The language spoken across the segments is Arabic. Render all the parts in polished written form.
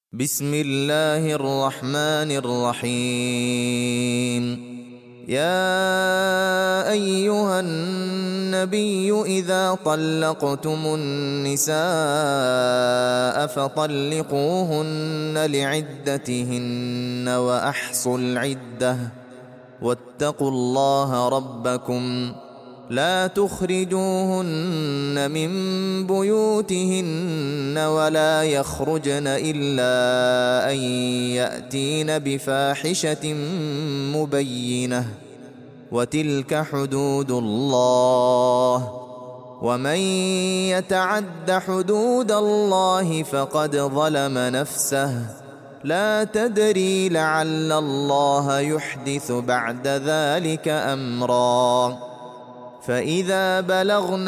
بسم الله الرحمن الرحيم. يا أيها النبي إذا طلقتم النساء فطلقوهن لعدتهن وأحصوا العدة واتقوا الله ربكم لا تخرجوهن من بيوتهن ولا يخرجن إلا أن يأتين بفاحشة مبينة وتلك حدود الله ومن يتعد حدود الله فقد ظلم نفسه لا تدري لعل الله يحدث بعد ذلك أمرا. فإذا بلغن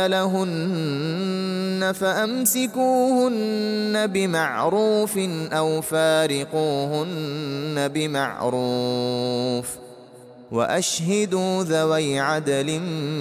أجلهن فأمسكوهن بمعروف أو فارقوهن بمعروف وأشهدوا ذوي عدل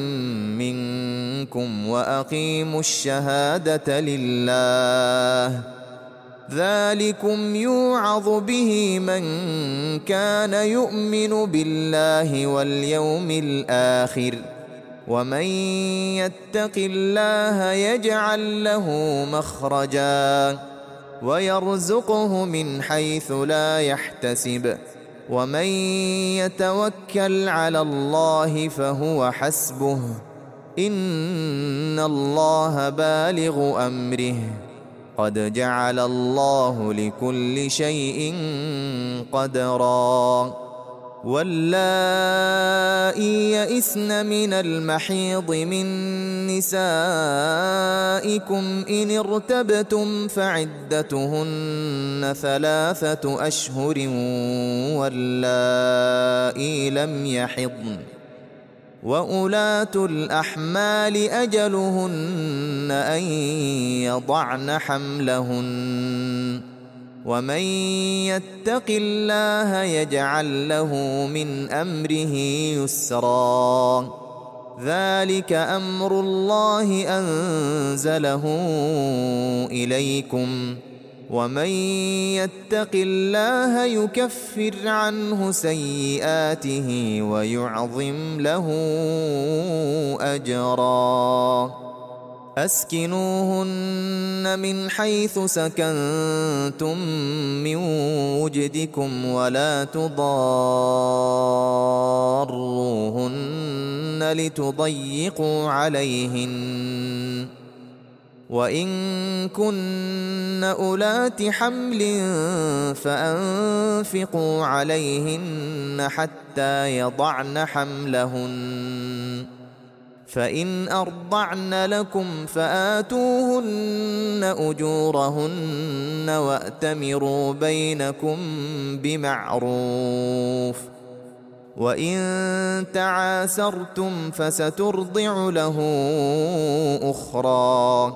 منكم وأقيموا الشهادة لله ذلكم يوعظ به من كان يؤمن بالله واليوم الآخر ومن يتق الله يجعل له مخرجا ويرزقه من حيث لا يحتسب ومن يتوكل على الله فهو حسبه إن الله بالغ أمره قد جعل الله لكل شيء قدرا. واللائي يئسن من المحيض من نسائكم إن ارتبتم فعدتهن 3 أشهر واللائي لم يحضن وأولات الأحمال أجلهن أن يضعن حملهن ومن يتق الله يجعل له من أمره يسرا ذلك أمر الله أنزله إليكم ومن يتق الله يكفر عنه سيئاته ويعظم له أجرا. أسكنوهن من حيث سكنتم من وجدكم ولا تضاروهن لتضيقوا عليهن وإن كن أولات حمل فأنفقوا عليهن حتى يضعن حملهن فإن أرضعن لكم فآتوهن أجورهن وأتمروا بينكم بمعروف وإن تعاسرتم فسترضع له أخرى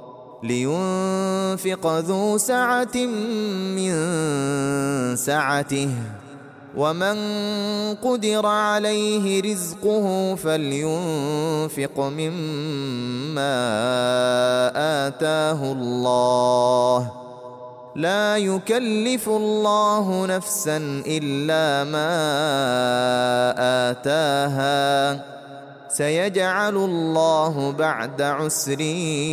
لينفق ذو سعة من سعته ومن قدر عليه رزقه فلينفق مما آتاه الله لا يكلف الله نفسا إلا ما آتاها سيجعل الله بعد عسر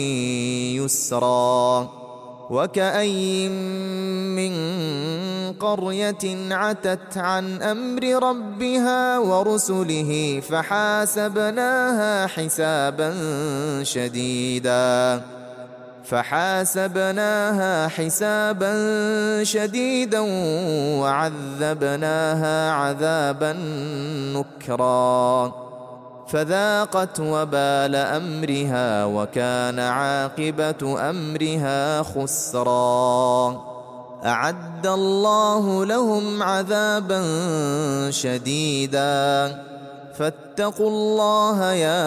يسرا. وكأين من قرية عتت عن أمر ربها ورسله فحاسبناها حسابا شديدا وعذبناها عذابا نكرا فذاقت وبال أمرها وكان عاقبة أمرها خسرا. أعد الله لهم عذابا شديدا فاتقوا الله يا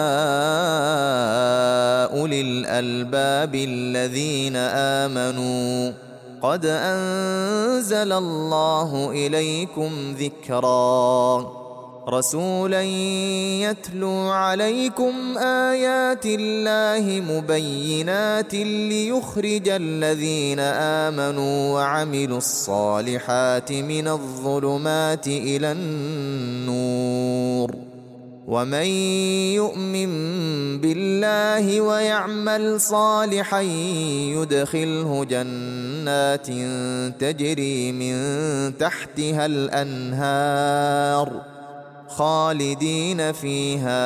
أولي الألباب الذين آمنوا قد أنزل الله إليكم ذكرا. رسولا يتلو عليكم آيات الله مبينات ليخرج الذين آمنوا وعملوا الصالحات من الظلمات إلى النور ومن يؤمن بالله ويعمل صالحا يدخله جنات تجري من تحتها الأنهار خالدين فيها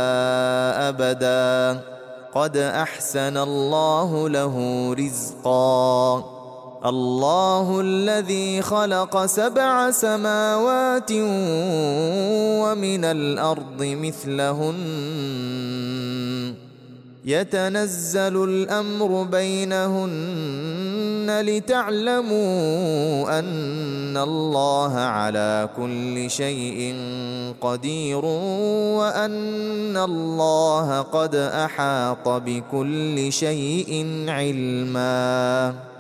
أبدا قد أحسن الله له رزقا الله الذي خلق 7 سماوات ومن الأرض مثلهن يتنزل الأمر بينهن لتعلموا أن الله على كل شيء قدير وأن الله قد أحاط بكل شيء علما.